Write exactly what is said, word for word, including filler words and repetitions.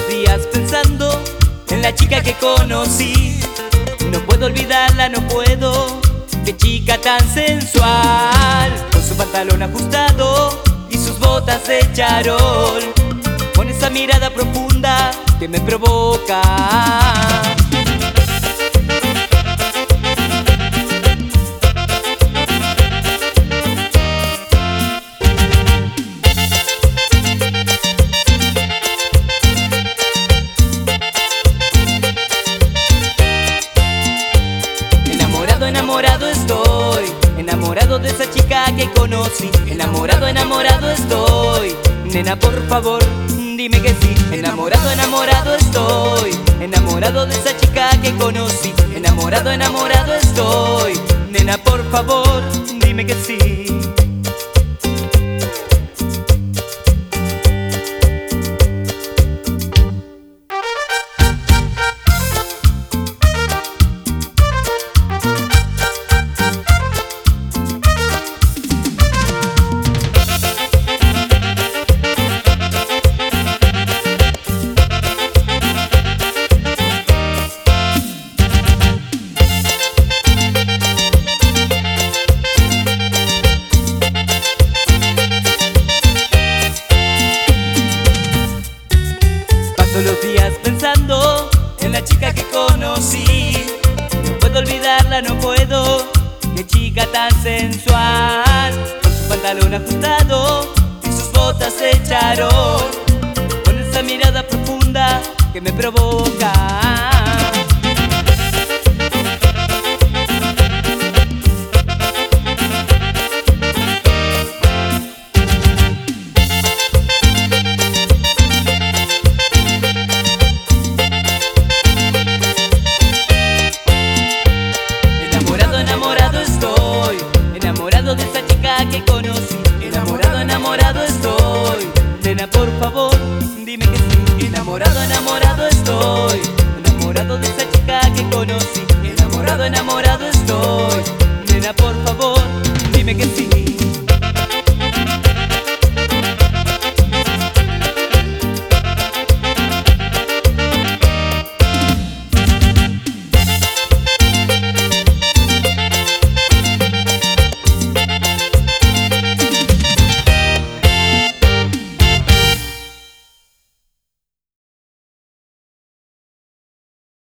días pensando en la chica que conocí. No puedo olvidarla, no puedo. Qué chica tan sensual, con su pantalón ajustado y sus botas de charol, con esa mirada profunda que me provoca. Enamorado estoy, enamorado de esa chica que conocí. Enamorado, enamorado estoy. Nena, por favor, dime que sí. Enamorado, enamorado estoy. Enamorado de esa chica que conocí. Enamorado, enamorado estoy. Nena, por favor, dime que sí. Paso los días pensando en la chica que conocí. No puedo olvidarla, no puedo. Qué chica tan sensual, con su pantalón ajustado y sus botas de charol, con esa mirada profunda que me provoca. Enamorado estoy, enamorado de esa chica que conocí. Enamorado, enamorado estoy. Nena, por favor, dime que sí. Enamorado, enamorado estoy. Enamorado de